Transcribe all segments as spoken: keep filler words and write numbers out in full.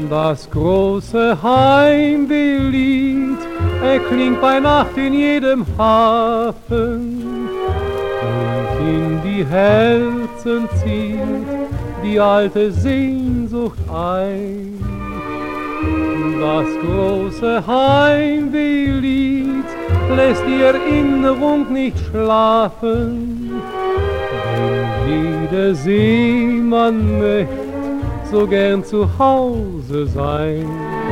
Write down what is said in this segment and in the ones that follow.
Das große Heimwehlied erklingt bei Nacht in jedem Hafen und in die Herzen zieht die alte Sehnsucht ein. Das große Heimwehlied lässt die Erinnerung nicht schlafen, denn jeder Seemann möchte so gern zu Hause sein.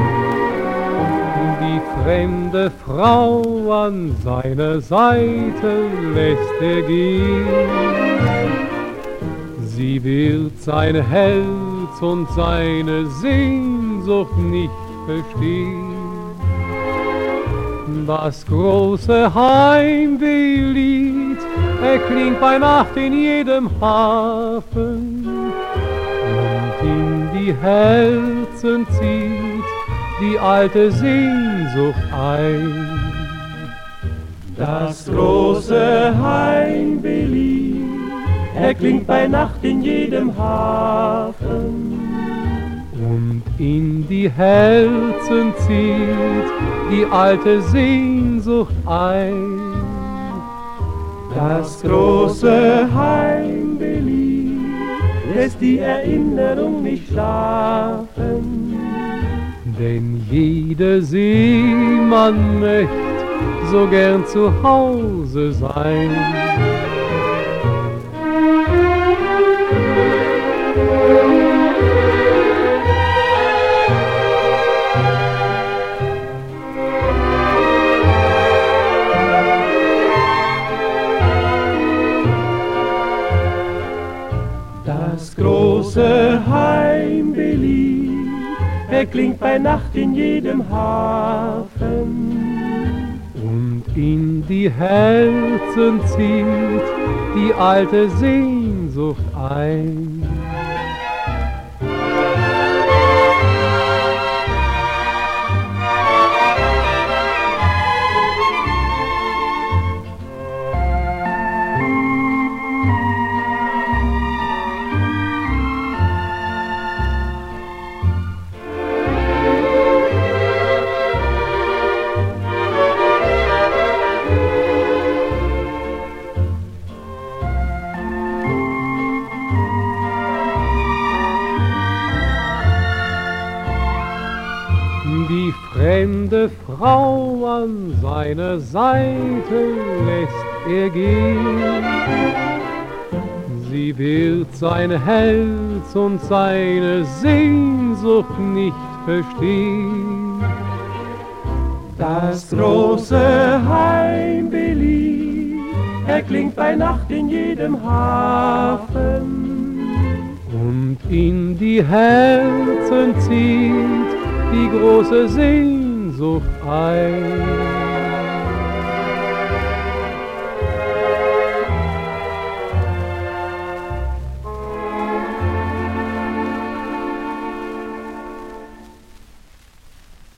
Die fremde Frau an seiner Seite lässt er gehen. Sie wird sein Herz und seine Sehnsucht nicht verstehen. Das große Heimwehlied erklingt bei Nacht in jedem Hafen und in die Herzen zieht die alte Sehnsucht ein. Das große Heimwehlied erklingt bei Nacht in jedem Hafen und in die Herzen zieht die alte Sehnsucht ein. Das große Heimwehlied lässt die Erinnerung nicht schlafen, denn jeder Seemann möchte so gern zu Hause sein. Das große Heimwehlied erklingt bei Nacht in jedem Hafen und in die Herzen zieht die alte Sehnsucht ein. Die fremde Frau an seiner Seite lässt er gehen. Sie wird sein Herz und seine Sehnsucht nicht verstehen. Das große Heimwehlied erklingt bei Nacht in jedem Hafen und in die Herzen zieht die große Sehnsucht ein.